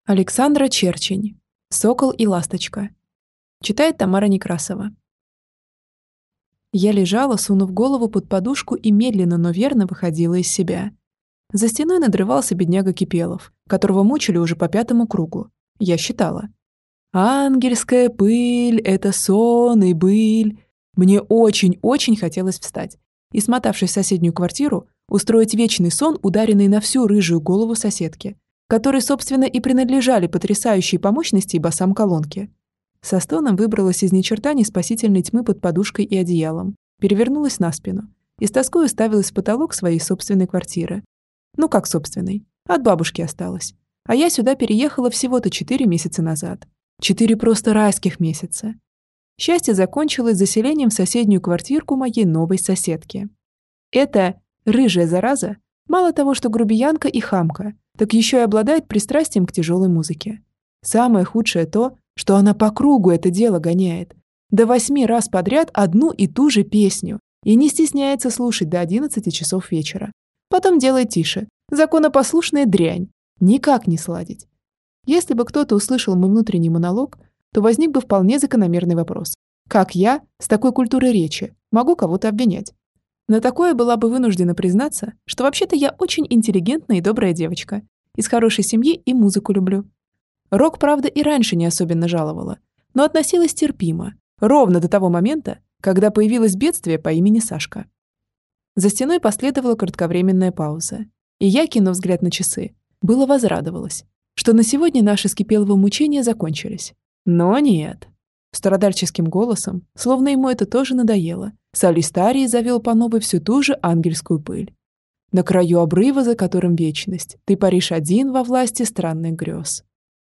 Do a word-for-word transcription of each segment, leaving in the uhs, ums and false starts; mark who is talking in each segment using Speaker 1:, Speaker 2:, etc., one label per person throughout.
Speaker 1: Александра Черчень. «Сокол и ласточка». Читает Тамара Некрасова. Я лежала, сунув голову под подушку и медленно, но верно выходила из себя. За стеной надрывался бедняга Кипелов, которого мучили уже по пятому кругу. Я считала. «Ангельская пыль — это сон и быль». Мне очень-очень хотелось встать и, смотавшись в соседнюю квартиру, устроить вечный сон, ударенный на всю рыжую голову соседки, которой, собственно, и принадлежали потрясающие по мощности и басам колонки. Со стоном выбралась из ни черта ни спасительной тьмы под подушкой и одеялом, перевернулась на спину и с тоской уставилась в потолок своей собственной квартиры. Ну как собственной? От бабушки осталось. А я сюда переехала всего-то четыре месяца назад. Четыре просто райских месяца. Счастье закончилось заселением в соседнюю квартирку моей новой соседки. Эта рыжая зараза мало того, что грубиянка и хамка, так еще и обладает пристрастием к тяжелой музыке. Самое худшее то, что она по кругу это дело гоняет. До восьми раз подряд одну и ту же песню и не стесняется слушать до одиннадцати часов вечера. Потом делает тише. Законопослушная дрянь. Никак не сладить. Если бы кто-то услышал мой внутренний монолог, то возник бы вполне закономерный вопрос. Как я, с такой культурой речи, могу кого-то обвинять? На такое была бы вынуждена признаться, что вообще-то я очень интеллигентная и добрая девочка. Из хорошей семьи и музыку люблю. Рок, правда, и раньше не особенно жаловала, но относилась терпимо, ровно до того момента, когда появилось бедствие по имени Сашка. За стеной последовала кратковременная пауза, и я, кинув взгляд на часы, было возрадовалась, что на сегодня наши с Кипеловым мучения закончились. Но нет. Страдальческим голосом, словно ему это тоже надоело, солист арии завел по новой всю ту же ангельскую пыль. На краю обрыва, за которым вечность, ты паришь один во власти странных грез.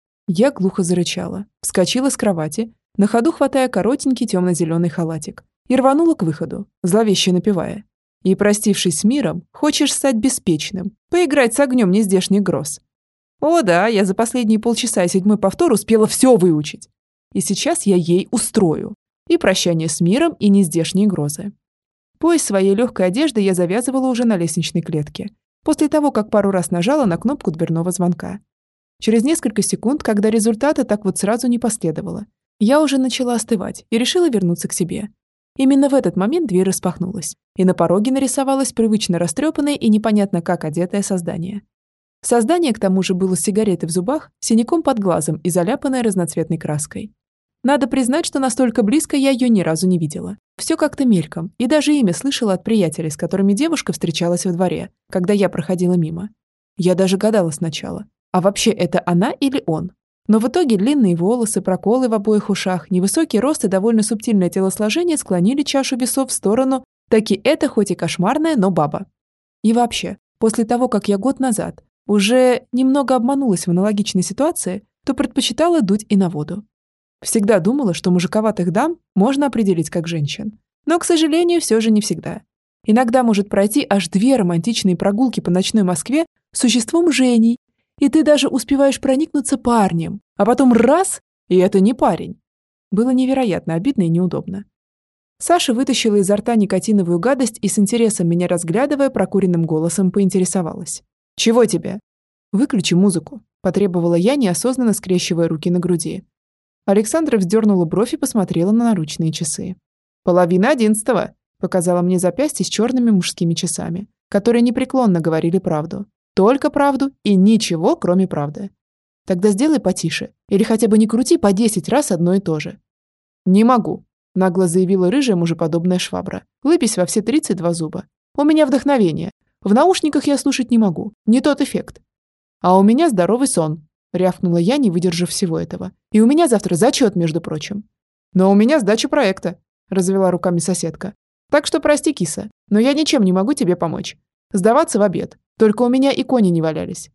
Speaker 1: Я глухо зарычала, вскочила с кровати, на ходу хватая коротенький темно-зеленый халатик, и рванула к выходу, зловеще напевая. И, простившись с миром, хочешь стать беспечным, поиграть с огнем нездешних гроз. О да, я за последние полчаса и седьмой повтор успела все выучить. И сейчас я ей устрою. И прощание с миром, и нездешние грозы. Пояс своей легкой одежды я завязывала уже на лестничной клетке, после того, как пару раз нажала на кнопку дверного звонка. Через несколько секунд, когда результата так вот сразу не последовало, я уже начала остывать и решила вернуться к себе. Именно в этот момент дверь распахнулась, и на пороге нарисовалось привычно растрепанное и непонятно как одетое создание. Создание, к тому же, было с сигаретой в зубах, синяком под глазом и заляпанное разноцветной краской. Надо признать, что настолько близко я ее ни разу не видела. Все как-то мельком, и даже имя слышала от приятелей, с которыми девушка встречалась во дворе, когда я проходила мимо. Я даже гадала сначала, а вообще это она или он? Но в итоге длинные волосы, проколы в обоих ушах, невысокий рост и довольно субтильное телосложение склонили чашу весов в сторону, таки это хоть и кошмарная, но баба. И вообще, после того, как я год назад уже немного обманулась в аналогичной ситуации, то предпочитала дуть и на воду. Всегда думала, что мужиковатых дам можно определить как женщин. Но, к сожалению, все же не всегда. Иногда может пройти аж две романтичные прогулки по ночной Москве с существом Женей, и ты даже успеваешь проникнуться парнем, а потом раз, и это не парень. Было невероятно обидно и неудобно. Саша вытащила изо рта никотиновую гадость и с интересом меня разглядывая прокуренным голосом поинтересовалась. «Чего тебе?» «Выключи музыку», – потребовала я, неосознанно скрещивая руки на груди. Александра вздернула бровь и посмотрела на наручные часы. «Половина одиннадцатого», – показала мне запястье с черными мужскими часами, которые непреклонно говорили правду. Только правду и ничего, кроме правды. «Тогда сделай потише, или хотя бы не крути по десять раз одно и то же». «Не могу», – нагло заявила рыжая мужеподобная швабра, лыбясь во все тридцать два зуба. «У меня вдохновение. В наушниках я слушать не могу. Не тот эффект». «А у меня здоровый сон», – рявкнула я, не выдержав всего этого. «И у меня завтра зачет, между прочим». «Но у меня сдача проекта», – развела руками соседка. «Так что прости, киса, но я ничем не могу тебе помочь. Сдаваться в обед. Только у меня и кони не валялись».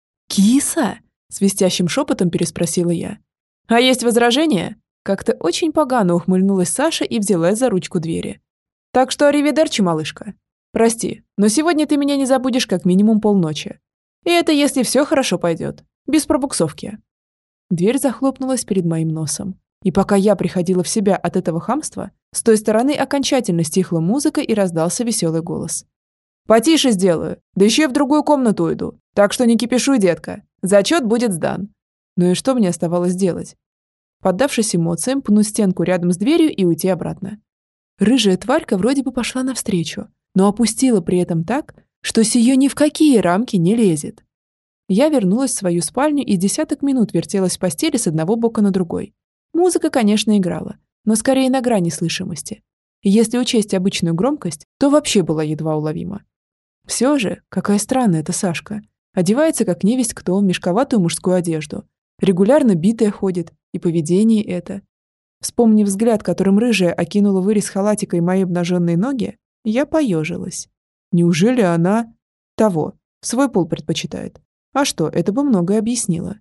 Speaker 1: «Киса?» – свистящим шепотом переспросила я. «А есть возражения?» Как-то очень погано ухмыльнулась Саша и взялась за ручку двери. «Так что аривидерчи, малышка. Прости, но сегодня ты меня не забудешь как минимум полночи. И это если все хорошо пойдет. Без пробуксовки». Дверь захлопнулась перед моим носом. И пока я приходила в себя от этого хамства, с той стороны окончательно стихла музыка и раздался веселый голос. «Потише сделаю, да еще и в другую комнату уйду. Так что не кипишуй, детка. Зачет будет сдан». Ну и что мне оставалось делать? Поддавшись эмоциям, пнуть стенку рядом с дверью и уйти обратно. Рыжая тварька вроде бы пошла навстречу, но опустила при этом так, что с ее ни в какие рамки не лезет. Я вернулась в свою спальню и десяток минут вертелась в постели с одного бока на другой. Музыка, конечно, играла, но скорее на грани слышимости. И если учесть обычную громкость, то вообще была едва уловима. Все же, какая странная эта Сашка. Одевается, как невесть кто, в мешковатую мужскую одежду. Регулярно битая ходит, и поведение это. Вспомнив взгляд, которым рыжая окинула вырез халатика и мои обнаженные ноги, я поежилась. Неужели она... того, свой пол предпочитает? А что, это бы многое объяснило.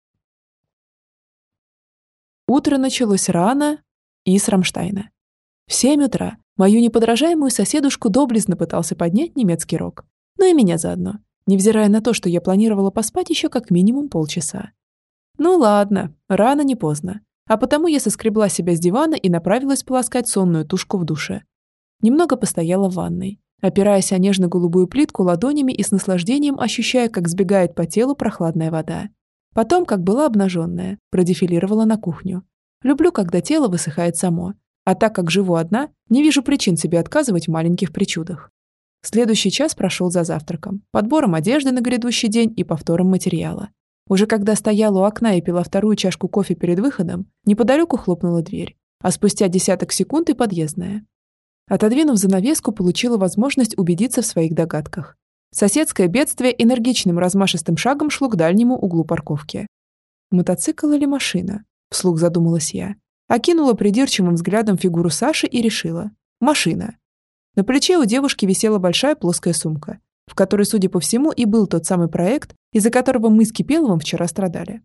Speaker 1: Утро началось рано и с Рамштайна. В семь утра мою неподражаемую соседушку доблестно пытался поднять немецкий рок. Ну и меня заодно, невзирая на то, что я планировала поспать еще как минимум полчаса. Ну ладно, рано не поздно. А потому я соскребла себя с дивана и направилась полоскать сонную тушку в душе. Немного постояла в ванной, опираясь о нежно-голубую плитку ладонями и с наслаждением ощущая, как сбегает по телу прохладная вода. Потом, как была обнаженная, продефилировала на кухню. Люблю, когда тело высыхает само, а так как живу одна, не вижу причин себе отказывать в маленьких причудах. Следующий час прошел за завтраком, подбором одежды на грядущий день и повтором материала. Уже когда стояла у окна и пила вторую чашку кофе перед выходом, неподалеку хлопнула дверь, а спустя десяток секунд и подъездная. Отодвинув занавеску, получила возможность убедиться в своих догадках. Соседское бедствие энергичным размашистым шагом шло к дальнему углу парковки. Мотоцикл или машина? Вслух задумалась я. Окинула придирчивым взглядом фигуру Саши и решила. Машина. На плече у девушки висела большая плоская сумка, в которой, судя по всему, и был тот самый проект, из-за которого мы с Кипеловым вчера страдали.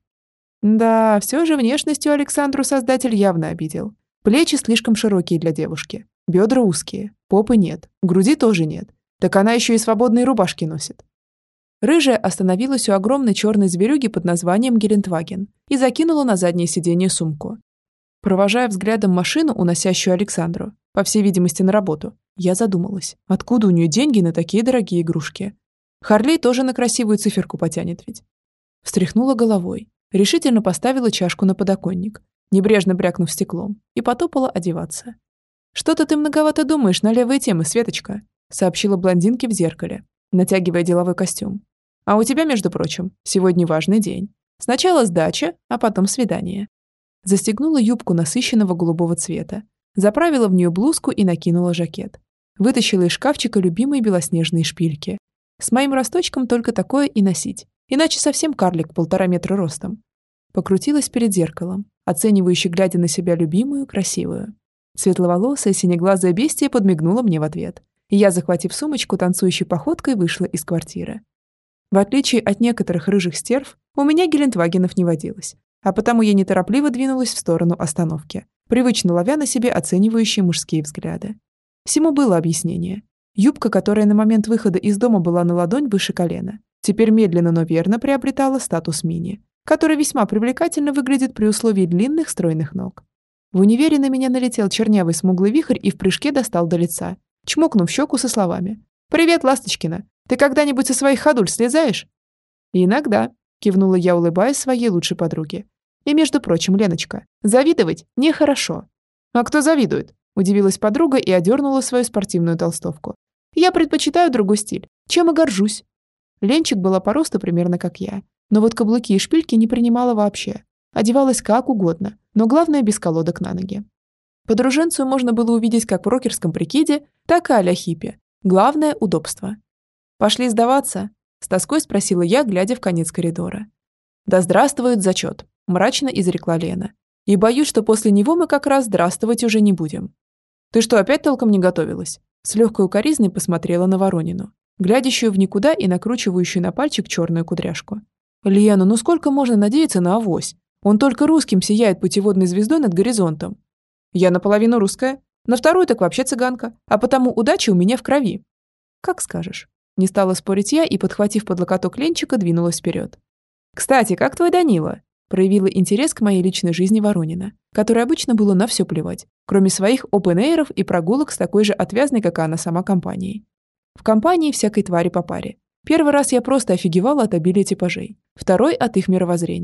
Speaker 1: Да, все же внешностью Александру создатель явно обидел. Плечи слишком широкие для девушки, бедра узкие, попы нет, груди тоже нет. Так она еще и свободные рубашки носит. Рыжая остановилась у огромной черной зверюги под названием Гелендваген и закинула на заднее сиденье сумку. Провожая взглядом машину, уносящую Александру, по всей видимости, на работу, я задумалась, откуда у нее деньги на такие дорогие игрушки. Харлей тоже на красивую циферку потянет ведь. Встряхнула головой, решительно поставила чашку на подоконник, небрежно брякнув стеклом, и потопала одеваться. «Что-то ты многовато думаешь на левые темы, Светочка», сообщила блондинке в зеркале, натягивая деловой костюм. «А у тебя, между прочим, сегодня важный день. Сначала сдача, а потом свидание». Застегнула юбку насыщенного голубого цвета, заправила в нее блузку и накинула жакет. Вытащила из шкафчика любимые белоснежные шпильки. С моим росточком только такое и носить, иначе совсем карлик полтора метра ростом. Покрутилась перед зеркалом, оценивающе глядя на себя любимую, красивую. Светловолосая, синеглазая бестия подмигнула мне в ответ, и я, захватив сумочку, танцующей походкой вышла из квартиры. В отличие от некоторых рыжих стерв, у меня Гелендвагенов не водилось, а потому я неторопливо двинулась в сторону остановки, привычно ловя на себе оценивающие мужские взгляды. Всему было объяснение. Юбка, которая на момент выхода из дома была на ладонь выше колена, теперь медленно, но верно приобретала статус мини, который весьма привлекательно выглядит при условии длинных стройных ног. В универе на меня налетел чернявый смуглый вихрь и в прыжке достал до лица, чмокнув щеку со словами: «Привет, Ласточкина! Ты когда-нибудь со своих ходуль слезаешь?» «Иногда», — кивнула я, улыбаясь своей лучшей подруге. «И, между прочим, Леночка, завидовать нехорошо». «А кто завидует?» — удивилась подруга и одернула свою спортивную толстовку. «Я предпочитаю другой стиль, чем и горжусь». Ленчик была по росту примерно как я, но вот каблуки и шпильки не принимала вообще. Одевалась как угодно, но главное без колодок на ноги. Подруженцию можно было увидеть как в рокерском прикиде, так и а-ля хиппи. Главное – удобство. «Пошли сдаваться?» – с тоской спросила я, глядя в конец коридора. «Да здравствует зачет», – мрачно изрекла Лена. «И боюсь, что после него мы как раз здравствовать уже не будем». «Ты что, опять толком не готовилась?» С легкой укоризной посмотрела на Воронину, глядящую в никуда и накручивающую на пальчик черную кудряшку. «Лена, ну сколько можно надеяться на авось? Он только русским сияет путеводной звездой над горизонтом». «Я наполовину русская, на вторую так вообще цыганка, а потому удача у меня в крови». «Как скажешь». Не стала спорить я и, подхватив под локоток Ленчика, двинулась вперед. «Кстати, как твой Данила?» Проявила интерес к моей личной жизни Воронина, которой обычно было на все плевать, кроме своих опен-эйров и прогулок с такой же отвязной, как и она сама, компанией. В компании всякой твари по паре. Первый раз я просто офигевала от обилия типажей, второй – от их мировоззрения.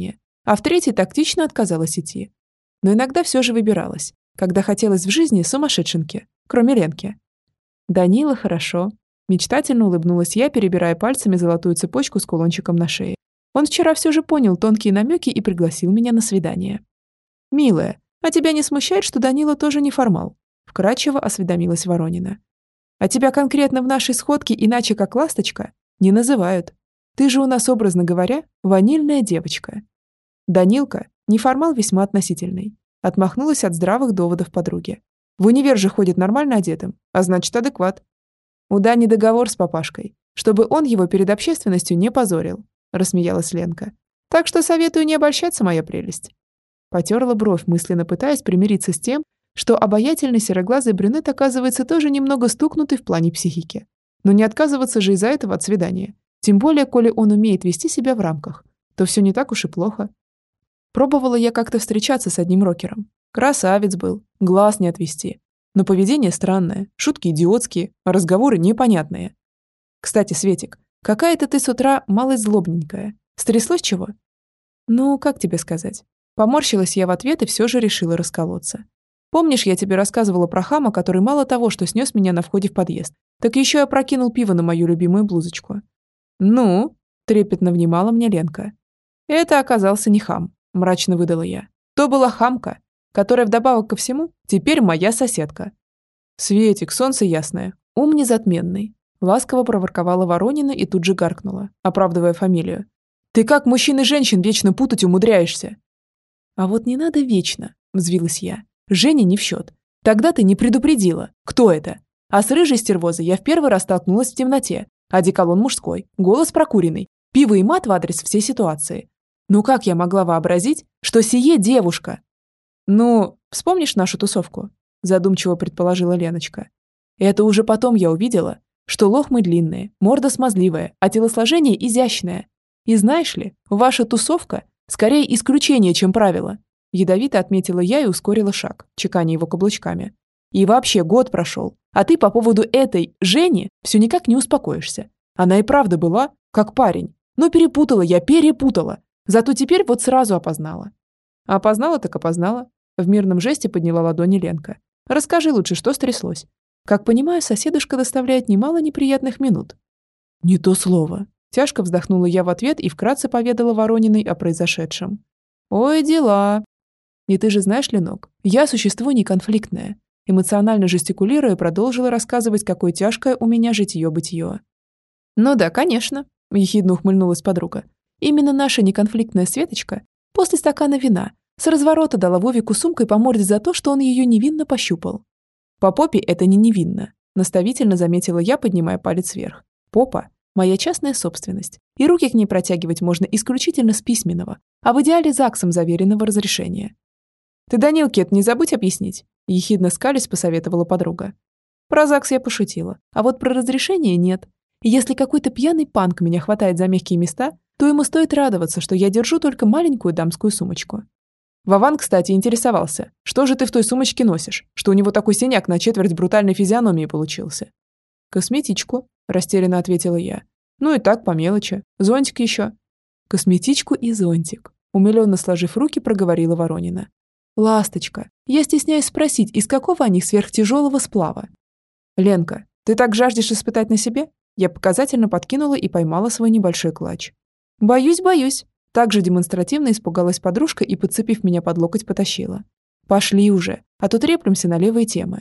Speaker 1: а в третий тактично отказалась идти. Но иногда все же выбиралась, когда хотелось в жизни сумасшедшенки, кроме Ленки. Данила хорошо. Мечтательно улыбнулась я, перебирая пальцами золотую цепочку с кулончиком на шее. Он вчера все же понял тонкие намеки и пригласил меня на свидание. «Милая, а тебя не смущает, что Данила тоже неформал?» Вкратчиво осведомилась Воронина. «А тебя конкретно в нашей сходке иначе как ласточка не называют. Ты же у нас, образно говоря, ванильная девочка». Данилка – неформал весьма относительный. Отмахнулась от здравых доводов подруги. В универ же ходит нормально одетым, а значит адекват. У Дани договор с папашкой, чтобы он его перед общественностью не позорил, рассмеялась Ленка. Так что советую не обольщаться, моя прелесть. Потерла бровь, мысленно пытаясь примириться с тем, что обаятельный сероглазый брюнет оказывается тоже немного стукнутый в плане психики. Но не отказываться же из-за этого от свидания. Тем более, коли он умеет вести себя в рамках, то все не так уж и плохо. Пробовала я как-то встречаться с одним рокером. Красавец был, глаз не отвести. Но поведение странное, шутки идиотские, а разговоры непонятные. Кстати, Светик, какая-то ты с утра малость злобненькая. Стряслось чего? Ну, как тебе сказать? Поморщилась я в ответ и все же решила расколоться. Помнишь, я тебе рассказывала про хама, который мало того, что снес меня на входе в подъезд, так еще и опрокинул пиво на мою любимую блузочку? Ну, трепетно внимала мне Ленка. Это оказался не хам, мрачно выдала я. То была хамка, которая вдобавок ко всему теперь моя соседка. Светик, солнце ясное, ум незатменный. Ласково проворковала Воронина и тут же гаркнула, оправдывая фамилию. Ты как мужчин и женщин вечно путать умудряешься? А вот не надо вечно, взвилась я. Женя не в счет. Тогда ты не предупредила, кто это. А с рыжей стервозой я в первый раз столкнулась в темноте. Одеколон мужской, голос прокуренный, пиво и мат в адрес всей ситуации. Ну как я могла вообразить, что сие девушка? Ну, вспомнишь нашу тусовку? Задумчиво предположила Леночка. Это уже потом я увидела, что лохмы длинные, морда смазливая, а телосложение изящное. И знаешь ли, ваша тусовка скорее исключение, чем правило. Ядовито отметила я и ускорила шаг, чеканя его каблучками. И вообще год прошел, а ты по поводу этой Жени все никак не успокоишься. Она и правда была, как парень. Но перепутала я, перепутала. Зато теперь вот сразу опознала. А опознала так опознала. В мирном жесте подняла ладони Ленка. Расскажи лучше, что стряслось. Как понимаю, соседушка доставляет немало неприятных минут. Не то слово. Тяжко вздохнула я в ответ и вкратце поведала Ворониной о произошедшем. Ой, дела. И ты же знаешь, Ленок, я существо неконфликтное. Эмоционально жестикулируя, продолжила рассказывать, какое тяжкое у меня житье-бытие. Ну да, конечно, ехидно ухмыльнулась подруга. Именно наша неконфликтная Светочка после стакана вина с разворота дала Вовику сумкой по морде за то, что он ее невинно пощупал. По попе это не невинно, наставительно заметила я, поднимая палец вверх. Попа – моя частная собственность, и руки к ней протягивать можно исключительно с письменного, а в идеале ЗАГСом заверенного разрешения. Ты Данилке это не забудь объяснить, ехидно скались посоветовала подруга. Про ЗАГС я пошутила, а вот про разрешение нет. И если какой-то пьяный панк меня хватает за мягкие места, то ему стоит радоваться, что я держу только маленькую дамскую сумочку. Вован, кстати, интересовался, что же ты в той сумочке носишь, что у него такой синяк на четверть брутальной физиономии получился. Косметичку, растерянно ответила я. Ну и так, по мелочи. Зонтик еще. Косметичку и зонтик, умиленно сложив руки, проговорила Воронина. Ласточка, я стесняюсь спросить, из какого они сверхтяжелого сплава? Ленка, ты так жаждешь испытать на себе? Я показательно подкинула и поймала свой небольшой клатч. Боюсь, боюсь. Также демонстративно испугалась подружка и, подцепив меня под локоть, потащила. Пошли уже, а то треплемся на левые темы.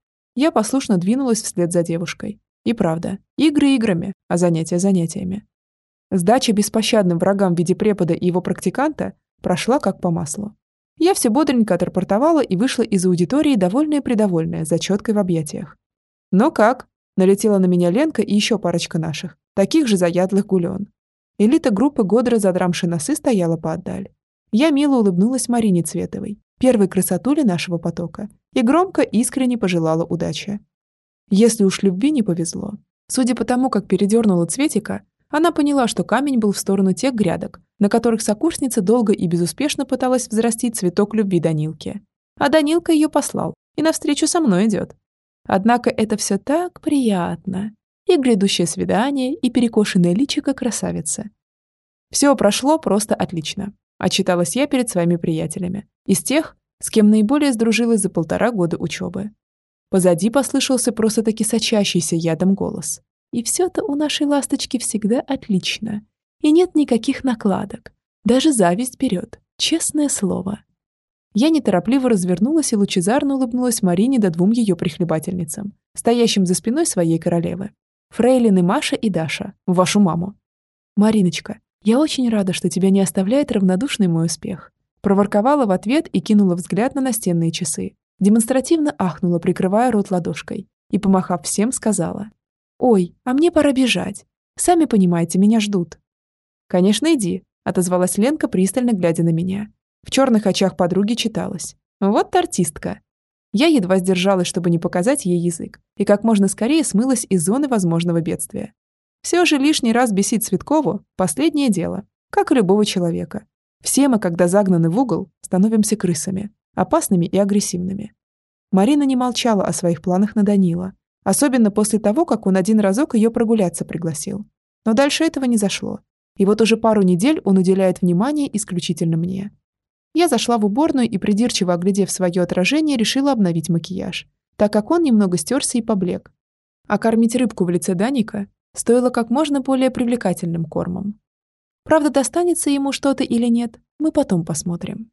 Speaker 1: Я послушно двинулась вслед за девушкой. И правда, игры играми, а занятия занятиями. Сдача беспощадным врагам в виде препода и его практиканта прошла как по маслу. Я все бодренько отрапортовала и вышла из аудитории довольная-предовольная, зачеткой в объятиях. «Ну как?» – налетела на меня Ленка и еще парочка наших, таких же заядлых гулен. Элита группы Годра, задрамши носы, стояла поотдаль. Я мило улыбнулась Марине Цветовой, первой красотуле нашего потока, и громко, искренне пожелала удачи. Если уж любви не повезло. Судя по тому, как передернула Цветика, она поняла, что камень был в сторону тех грядок, на которых сокурсница долго и безуспешно пыталась взрастить цветок любви Данилке. А Данилка ее послал, и навстречу со мной идет. Однако это все так приятно. И грядущее свидание, и перекошенное личико красавицы. Все прошло просто отлично. отчиталась я перед своими приятелями, из тех, с кем наиболее сдружилась за полтора года учебы. Позади послышался просто-таки сочащийся ядом голос. И все-то у нашей ласточки всегда отлично. И нет никаких накладок. Даже зависть берет, честное слово. Я неторопливо развернулась и лучезарно улыбнулась Марине да двум ее прихлебательницам, стоящим за спиной своей королевы. Фрейлины Маша и Даша, вашу маму. «Мариночка, я очень рада, что тебя не оставляет равнодушный мой успех». Проворковала в ответ и кинула взгляд на настенные часы. Демонстративно ахнула, прикрывая рот ладошкой, и, помахав всем, сказала: «Ой, а мне пора бежать. Сами понимаете, меня ждут». «Конечно, иди», — отозвалась Ленка, пристально глядя на меня. В черных очах подруги читалось: «Вот артистка». Я едва сдержалась, чтобы не показать ей язык, и как можно скорее смылась из зоны возможного бедствия. Все же лишний раз бесить Цветкову – последнее дело, как и любого человека. Все мы, когда загнаны в угол, становимся крысами, опасными и агрессивными. Марина не молчала о своих планах на Данила, особенно после того, как он один разок ее прогуляться пригласил. Но дальше этого не зашло. И вот уже пару недель он уделяет внимание исключительно мне. Я зашла в уборную и, придирчиво оглядев свое отражение, решила обновить макияж, так как он немного стерся и поблек. А кормить рыбку в лице Даника стоило как можно более привлекательным кормом. Правда, достанется ему что-то или нет, мы потом посмотрим.